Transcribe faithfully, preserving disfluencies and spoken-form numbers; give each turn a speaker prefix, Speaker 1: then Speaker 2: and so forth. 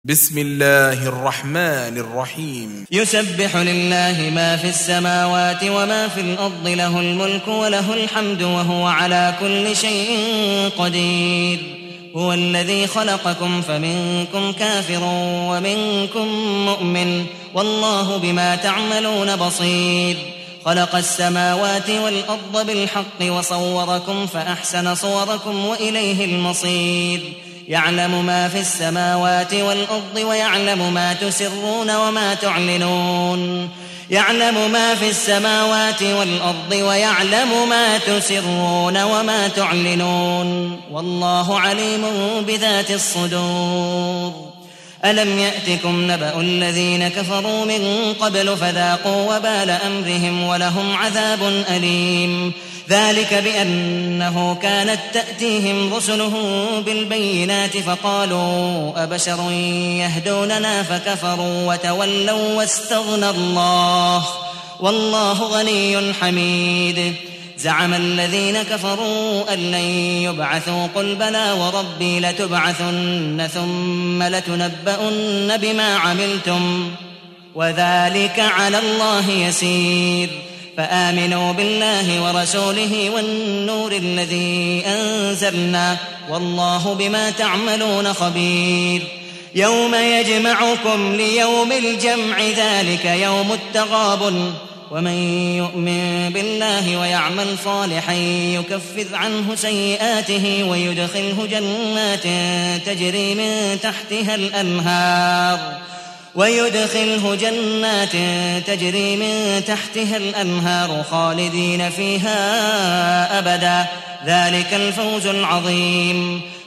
Speaker 1: بسم الله الرحمن الرحيم
Speaker 2: يسبح لله ما في السماوات وما في الأرض له الملك وله الحمد وهو على كل شيء قدير هو الذي خلقكم فمنكم كافر ومنكم مؤمن والله بما تعملون بصير خلق السماوات والأرض بالحق وصوركم فأحسن صوركم وإليه المصير يعلم ما في السماوات والأرض ويعلم ما تسرون وما تعلنون يعلم ما في السماوات والأرض ويعلم ما تسرون وما تعلنون والله عليم بذات الصدور ألم يأتكم نبأ الذين كفروا من قبل فذاقوا وبال أمرهم ولهم عذاب أليم ذلك بأنه كانت تأتيهم رسلهم بالبينات فقالوا أبشر يهدوننا فكفروا وتولوا واستغنى الله والله غني حميد زعم الذين كفروا أن لن يبعثوا قل بلى وربي لتبعثن ثم لتنبؤن بما عملتم وذلك على الله يسير فآمنوا بالله ورسوله والنور الذي أنزلنا والله بما تعملون خبير يوم يجمعكم ليوم الجمع ذلك يوم التغابن ومن يؤمن بالله ويعمل صالحا يكفر عنه سيئاته ويدخله جنات تجري من تحتها الأنهار ويدخله جنات تجري من تحتها الأنهار خالدين فيها أبدا ذلك الفوز العظيم